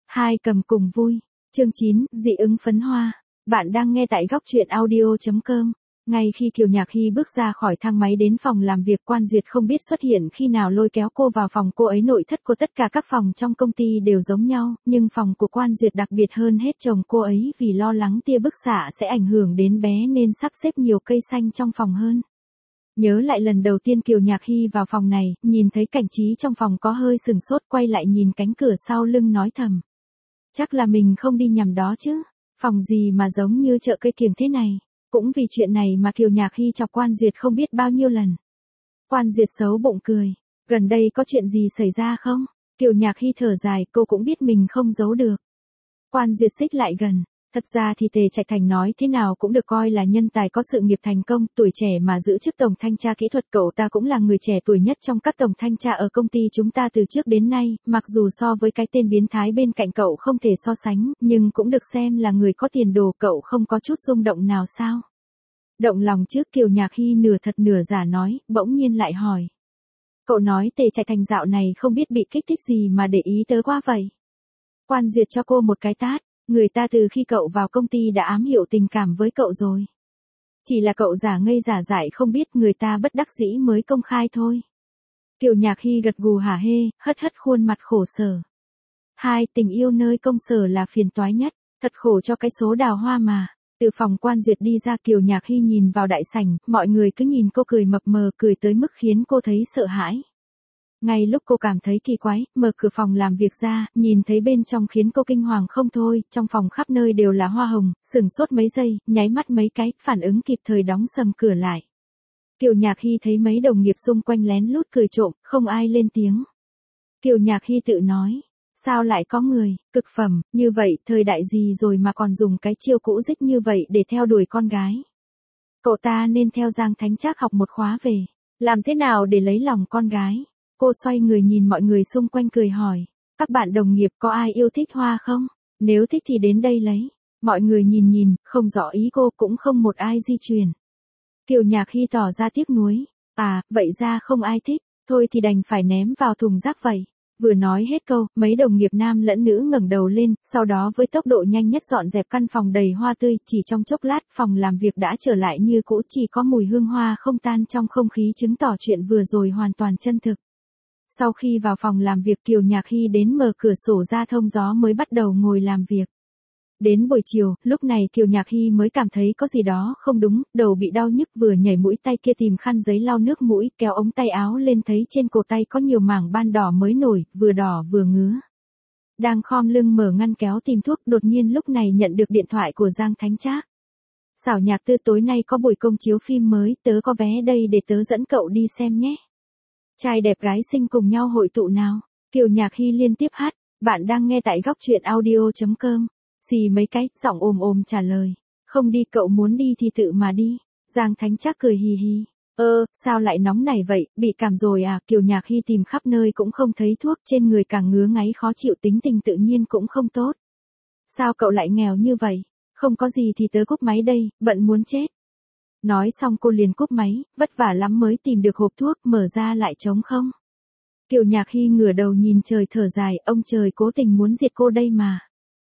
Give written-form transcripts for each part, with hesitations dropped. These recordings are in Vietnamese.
Hai cầm cùng vui. Chương 9, dị ứng phấn hoa. Bạn đang nghe tại góc truyện audio.com. Ngay khi Kiều Nhạc Hy bước ra khỏi thang máy đến phòng làm việc, Quan Duyệt không biết xuất hiện khi nào lôi kéo cô vào phòng cô ấy. Nội thất của tất cả các phòng trong công ty đều giống nhau, nhưng phòng của Quan Duyệt đặc biệt hơn hết chồng cô ấy, vì lo lắng tia bức xạ sẽ ảnh hưởng đến bé nên sắp xếp nhiều cây xanh trong phòng hơn. Nhớ lại lần đầu tiên Kiều Nhạc Hy vào phòng này, nhìn thấy cảnh trí trong phòng có hơi sừng sốt, quay lại nhìn cánh cửa sau lưng nói thầm. Chắc là mình không đi nhầm đó chứ, phòng gì mà giống như chợ cây kiểng thế này. Cũng vì chuyện này mà Kiều Nhạc Hy chọc Quan Duyệt không biết bao nhiêu lần. Quan Duyệt xấu bụng cười. Gần đây có chuyện gì xảy ra không? Kiều Nhạc Hy thở dài, cô cũng biết mình không giấu được. Quan Duyệt xích lại gần. Thật ra thì Tề Trạch Thành nói thế nào cũng được coi là nhân tài có sự nghiệp thành công, tuổi trẻ mà giữ chức tổng thanh tra kỹ thuật. Cậu ta cũng là người trẻ tuổi nhất trong các tổng thanh tra ở công ty chúng ta từ trước đến nay, mặc dù so với cái tên biến thái bên cạnh cậu không thể so sánh, nhưng cũng được xem là người có tiền đồ. Cậu không có chút rung động nào sao? Động lòng trước, Kiều Nhạc Hy nửa thật nửa giả nói, bỗng nhiên lại hỏi. Cậu nói Tề Trạch Thành dạo này không biết bị kích thích gì mà để ý tới quá vậy. Quan Duyệt cho cô một cái tát. Người ta từ khi cậu vào công ty đã ám hiệu tình cảm với cậu rồi. Chỉ là cậu giả ngây giả dại không biết, người ta bất đắc dĩ mới công khai thôi. Kiều Nhạc Hy gật gù hả hê, hất hất khuôn mặt khổ sở. Hai, tình yêu nơi công sở là phiền toái nhất, thật khổ cho cái số đào hoa mà. Từ phòng Quan Duyệt đi ra, Kiều Nhạc Hy nhìn vào đại sảnh, mọi người cứ nhìn cô cười mập mờ, cười tới mức khiến cô thấy sợ hãi. Ngay lúc cô cảm thấy kỳ quái, mở cửa phòng làm việc ra, nhìn thấy bên trong khiến cô kinh hoàng không thôi. Trong phòng khắp nơi đều là hoa hồng, sửng sốt mấy giây, nháy mắt mấy cái, phản ứng kịp thời đóng sầm cửa lại. Kiều Nhạc Hy thấy mấy đồng nghiệp xung quanh lén lút cười trộm, không ai lên tiếng. Kiều Nhạc Hy tự nói, sao lại có người, cực phẩm, như vậy, thời đại gì rồi mà còn dùng cái chiêu cũ dích như vậy để theo đuổi con gái. Cậu ta nên theo Giang Thánh Trác học một khóa về, làm thế nào để lấy lòng con gái. Cô xoay người nhìn mọi người xung quanh cười hỏi, các bạn đồng nghiệp có ai yêu thích hoa không? Nếu thích thì đến đây lấy. Mọi người nhìn, không rõ ý cô, cũng không một ai di chuyển. Kiều Nhạc Hy tỏ ra tiếc nuối, vậy ra không ai thích, thôi thì đành phải ném vào thùng rác vậy. Vừa nói hết câu, mấy đồng nghiệp nam lẫn nữ ngẩng đầu lên, sau đó với tốc độ nhanh nhất dọn dẹp căn phòng đầy hoa tươi. Chỉ trong chốc lát, phòng làm việc đã trở lại như cũ, chỉ có mùi hương hoa không tan trong không khí, chứng tỏ chuyện vừa rồi hoàn toàn chân thực. Sau khi vào phòng làm việc, Kiều Nhạc Hy đến mở cửa sổ ra thông gió mới bắt đầu ngồi làm việc. Đến buổi chiều, lúc này Kiều Nhạc Hy mới cảm thấy có gì đó không đúng, đầu bị đau nhức, vừa nhảy mũi, tay kia tìm khăn giấy lau nước mũi, kéo ống tay áo lên thấy trên cổ tay có nhiều mảng ban đỏ mới nổi, vừa đỏ vừa ngứa. Đang khom lưng mở ngăn kéo tìm thuốc, đột nhiên lúc này nhận được điện thoại của Giang Thánh Trác. Xảo Nhạc Tư, tối nay có buổi công chiếu phim mới, tớ có vé đây để tớ dẫn cậu đi xem nhé. Trai đẹp gái xinh cùng nhau hội tụ nào. Kiều Nhạc Hy liên tiếp hát. Bạn đang nghe tại góc truyện audio.com. Xì mấy cái, giọng ồm trả lời. Không đi, cậu muốn đi thì tự mà đi. Giang Thánh Trác cười hì hì. Sao lại nóng này vậy, bị cảm rồi à? Kiều Nhạc Hy tìm khắp nơi cũng không thấy thuốc, trên người càng ngứa ngáy khó chịu, tính tình tự nhiên cũng không tốt. Sao cậu lại nghèo như vậy? Không có gì thì tớ cúp máy đây, bận muốn chết. Nói xong cô liền cúp máy, vất vả lắm mới tìm được hộp thuốc, mở ra lại trống không. Kiều Nhạc Hy ngửa đầu nhìn trời thở dài, ông trời cố tình muốn diệt cô đây mà.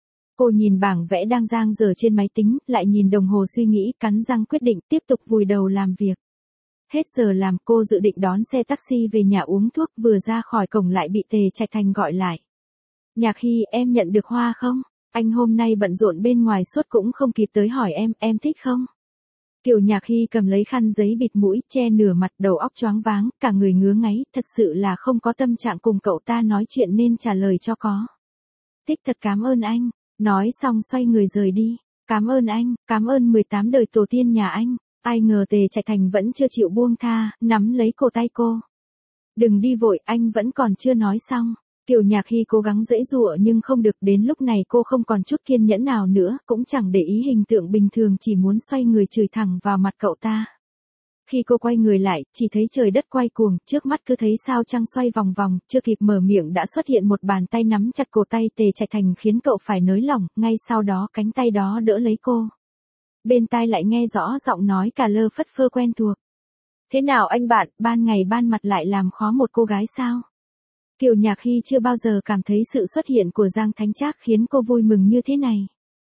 Cô nhìn bảng vẽ đang dang dở trên máy tính, lại nhìn đồng hồ suy nghĩ, cắn răng quyết định tiếp tục vùi đầu làm việc. Hết giờ làm, cô dự định đón xe taxi về nhà uống thuốc, vừa ra khỏi cổng lại bị Tề Trạch Thành gọi lại. Nhạc Hy, em nhận được hoa không? Anh hôm nay bận rộn bên ngoài suốt cũng không kịp tới hỏi em thích không? Kiều Nhạc Hy cầm lấy khăn giấy bịt mũi, che nửa mặt, đầu óc choáng váng, cả người ngứa ngáy, thật sự là không có tâm trạng cùng cậu ta nói chuyện nên trả lời cho có. Thích thật, cảm ơn anh. Nói xong xoay người rời đi. Cảm ơn anh, cảm ơn 18 đời tổ tiên nhà anh. Ai ngờ Tề Trạch Thành vẫn chưa chịu buông tha, nắm lấy cổ tay cô. Đừng đi vội, anh vẫn còn chưa nói xong. Kiều Nhạc Hy cố gắng giãy giụa nhưng không được, đến lúc này cô không còn chút kiên nhẫn nào nữa, cũng chẳng để ý hình tượng bình thường, chỉ muốn xoay người chửi thẳng vào mặt cậu ta. Khi cô quay người lại, chỉ thấy trời đất quay cuồng, trước mắt cứ thấy sao trăng xoay vòng vòng, chưa kịp mở miệng đã xuất hiện một bàn tay nắm chặt cổ tay Tề Trạch Thành khiến cậu phải nới lỏng, ngay sau đó cánh tay đó đỡ lấy cô. Bên tai lại nghe rõ giọng nói cà lơ phất phơ quen thuộc. Thế nào anh bạn, ban ngày ban mặt lại làm khó một cô gái sao? Kiều Nhạc Hy chưa bao giờ cảm thấy sự xuất hiện của Giang Thánh Trác khiến cô vui mừng như thế này.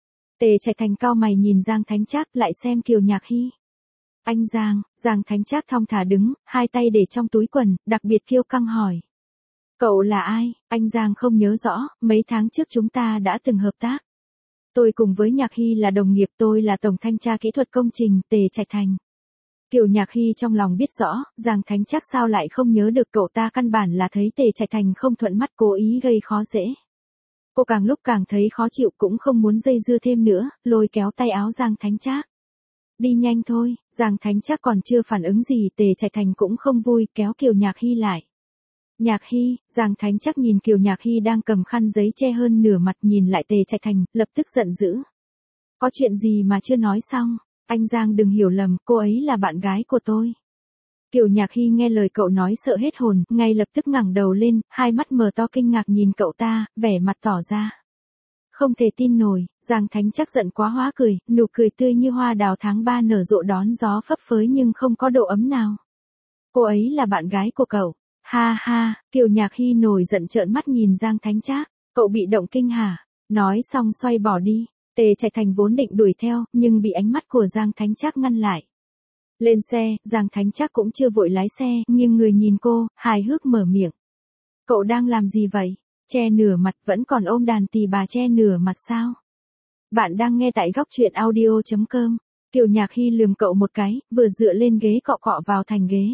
Tề Trạch Thành cau mày nhìn Giang Thánh Trác lại xem Kiều Nhạc Hy. Anh Giang, Giang Thánh Trác thong thả đứng, hai tay để trong túi quần, đặc biệt kiêu căng hỏi. Cậu là ai? Anh Giang không nhớ rõ, mấy tháng trước chúng ta đã từng hợp tác. Tôi cùng với Nhạc Hy là đồng nghiệp, tôi là tổng thanh tra kỹ thuật công trình, Tề Trạch Thành. Kiều Nhạc Hy trong lòng biết rõ, Giang Thánh Trác sao lại không nhớ được cậu ta, căn bản là thấy Tề Trạch Thành không thuận mắt cố ý gây khó dễ. Cô càng lúc càng thấy khó chịu cũng không muốn dây dưa thêm nữa, lôi kéo tay áo Giang Thánh Trác. Đi nhanh thôi, Giang Thánh Trác còn chưa phản ứng gì, Tề Trạch Thành cũng không vui kéo Kiều Nhạc Hy lại. Nhạc Hy, Giang Thánh Trác nhìn Kiều Nhạc Hy đang cầm khăn giấy che hơn nửa mặt nhìn lại Tề Trạch Thành, lập tức giận dữ. Có chuyện gì mà chưa nói xong, anh Giang đừng hiểu lầm, cô ấy là bạn gái của tôi. Kiều Nhạc Hy nghe lời cậu nói sợ hết hồn, ngay lập tức ngẩng đầu lên, hai mắt mở to kinh ngạc nhìn cậu ta, vẻ mặt tỏ ra. Không thể tin nổi, Giang Thánh Trác giận quá hóa cười, nụ cười tươi như hoa đào tháng 3 nở rộ đón gió phấp phới nhưng không có độ ấm nào. Cô ấy là bạn gái của cậu. Ha ha, Kiều Nhạc Hy nổi giận trợn mắt nhìn Giang Thánh Trác, cậu bị động kinh hả? Nói xong xoay bỏ đi, Tề Trạch Thành vốn định đuổi theo, nhưng bị ánh mắt của Giang Thánh Trác ngăn lại. Lên xe, Giang Thánh Trác cũng chưa vội lái xe, nhưng người nhìn cô, hài hước mở miệng. Cậu đang làm gì vậy? Che nửa mặt vẫn còn ôm đàn tỳ bà che nửa mặt sao? Bạn đang nghe tại góc truyện audio.com. Kiều Nhạc Hy lườm cậu một cái, vừa dựa lên ghế cọ cọ vào thành ghế.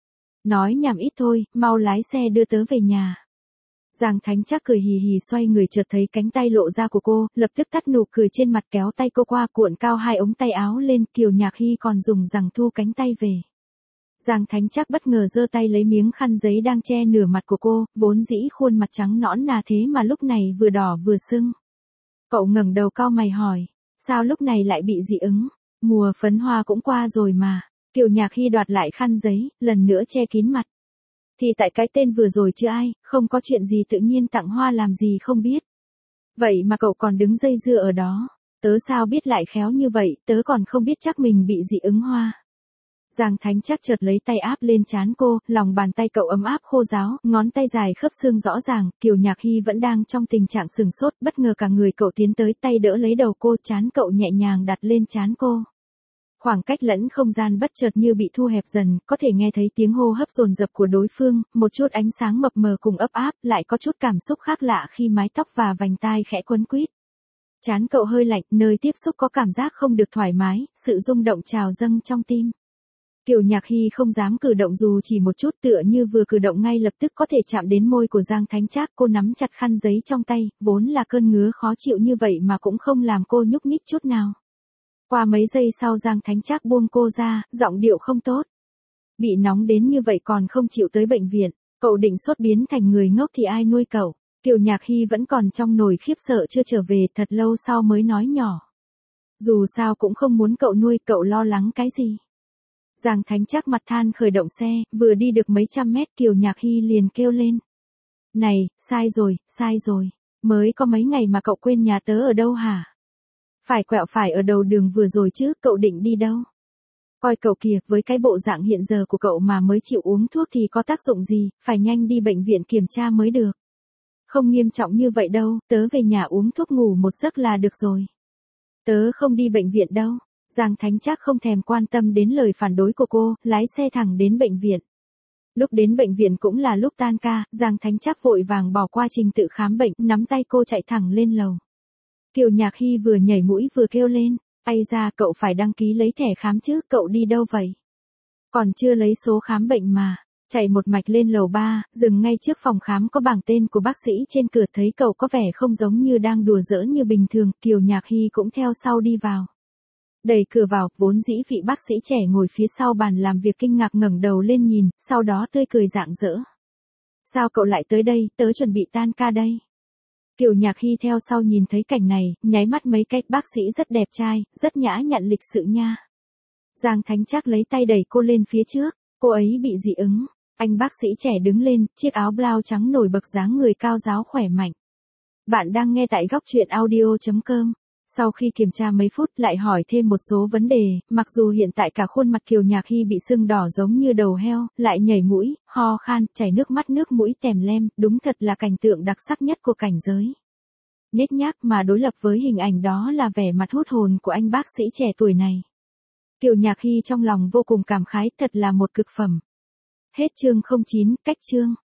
Nói nhảm ít thôi, mau lái xe đưa tớ về nhà. Giang Thánh Trác cười hì hì xoay người chợt thấy cánh tay lộ ra của cô, lập tức tắt nụ cười trên mặt kéo tay cô qua cuộn cao hai ống tay áo lên, Kiều Nhạc Hy còn dùng rằng thu cánh tay về. Giang Thánh Trác bất ngờ giơ tay lấy miếng khăn giấy đang che nửa mặt của cô, vốn dĩ khuôn mặt trắng nõn nà thế mà lúc này vừa đỏ vừa sưng. Cậu ngẩng đầu cau mày hỏi, sao lúc này lại bị dị ứng? Mùa phấn hoa cũng qua rồi mà. Kiều Nhạc Hy đoạt lại khăn giấy, lần nữa che kín mặt. Thì tại cái tên vừa rồi chứ ai, không có chuyện gì tự nhiên tặng hoa làm gì không biết. Vậy mà cậu còn đứng dây dưa ở đó. Tớ sao biết lại khéo như vậy, tớ còn không biết chắc mình bị dị ứng hoa. Giang Thánh Trác chợt lấy tay áp lên trán cô, lòng bàn tay cậu ấm áp khô ráo, ngón tay dài khớp xương rõ ràng, Kiều Nhạc Hy vẫn đang trong tình trạng sừng sốt, bất ngờ cả người cậu tiến tới, tay đỡ lấy đầu cô, trán cậu nhẹ nhàng đặt lên trán cô. Khoảng cách lẫn không gian bất chợt như bị thu hẹp dần, có thể nghe thấy tiếng hô hấp dồn dập của đối phương, một chút ánh sáng mập mờ cùng ấp áp, lại có chút cảm xúc khác lạ khi mái tóc và vành tai khẽ quấn quýt. Trán cậu hơi lạnh, nơi tiếp xúc có cảm giác không được thoải mái, sự rung động trào dâng trong tim. Kiều Nhạc Hy không dám cử động dù chỉ một chút, tựa như vừa cử động ngay lập tức có thể chạm đến môi của Giang Thánh Trác, cô nắm chặt khăn giấy trong tay, vốn là cơn ngứa khó chịu như vậy mà cũng không làm cô nhúc nhích chút nào. Qua mấy giây sau Giang Thánh Trác buông cô ra, giọng điệu không tốt. Bị nóng đến như vậy còn không chịu tới bệnh viện, cậu định sốt biến thành người ngốc thì ai nuôi cậu? Kiều Nhạc Hy vẫn còn trong nỗi khiếp sợ chưa trở về, thật lâu sau mới nói nhỏ. Dù sao cũng không muốn cậu nuôi, cậu lo lắng cái gì? Giang Thánh Trác mặt than khởi động xe, vừa đi được mấy trăm mét Kiều Nhạc Hy liền kêu lên. Này, sai rồi, mới có mấy ngày mà cậu quên nhà tớ ở đâu hả? Phải quẹo phải ở đầu đường vừa rồi chứ, cậu định đi đâu? Coi cậu kìa, với cái bộ dạng hiện giờ của cậu mà mới chịu uống thuốc thì có tác dụng gì, phải nhanh đi bệnh viện kiểm tra mới được. Không nghiêm trọng như vậy đâu, tớ về nhà uống thuốc ngủ một giấc là được rồi. Tớ không đi bệnh viện đâu. Giang Thánh Trác không thèm quan tâm đến lời phản đối của cô, lái xe thẳng đến bệnh viện. Lúc đến bệnh viện cũng là lúc tan ca, Giang Thánh Trác vội vàng bỏ qua trình tự khám bệnh, nắm tay cô chạy thẳng lên lầu. Kiều Nhạc Hy vừa nhảy mũi vừa kêu lên, ây da, cậu phải đăng ký lấy thẻ khám chứ, cậu đi đâu vậy? Còn chưa lấy số khám bệnh mà. Chạy một mạch lên lầu 3, dừng ngay trước phòng khám có bảng tên của bác sĩ trên cửa, thấy cậu có vẻ không giống như đang đùa giỡn như bình thường, Kiều Nhạc Hy cũng theo sau đi vào. Đẩy cửa vào, vốn dĩ vị bác sĩ trẻ ngồi phía sau bàn làm việc kinh ngạc ngẩng đầu lên nhìn, sau đó tươi cười rạng rỡ. Sao cậu lại tới đây, tớ chuẩn bị tan ca đây. Kiều Nhạc Hy theo sau nhìn thấy cảnh này, nháy mắt mấy cái, bác sĩ rất đẹp trai, rất nhã nhặn lịch sự nha. Giang Thánh Trác lấy tay đẩy cô lên phía trước, cô ấy bị dị ứng. Anh bác sĩ trẻ đứng lên, chiếc áo blau trắng nổi bật dáng người cao ráo khỏe mạnh. Bạn đang nghe tại góc truyện audio.com. Sau khi kiểm tra mấy phút lại hỏi thêm một số vấn đề, mặc dù hiện tại cả khuôn mặt Kiều Nhạc Hy bị sưng đỏ giống như đầu heo, lại nhảy mũi, ho khan, chảy nước mắt nước mũi tèm lem, đúng thật là cảnh tượng đặc sắc nhất của cảnh giới. Nhếch nhác mà đối lập với hình ảnh đó là vẻ mặt hút hồn của anh bác sĩ trẻ tuổi này. Kiều Nhạc Hy trong lòng vô cùng cảm khái, thật là một cực phẩm. Hết chương 09, cách chương.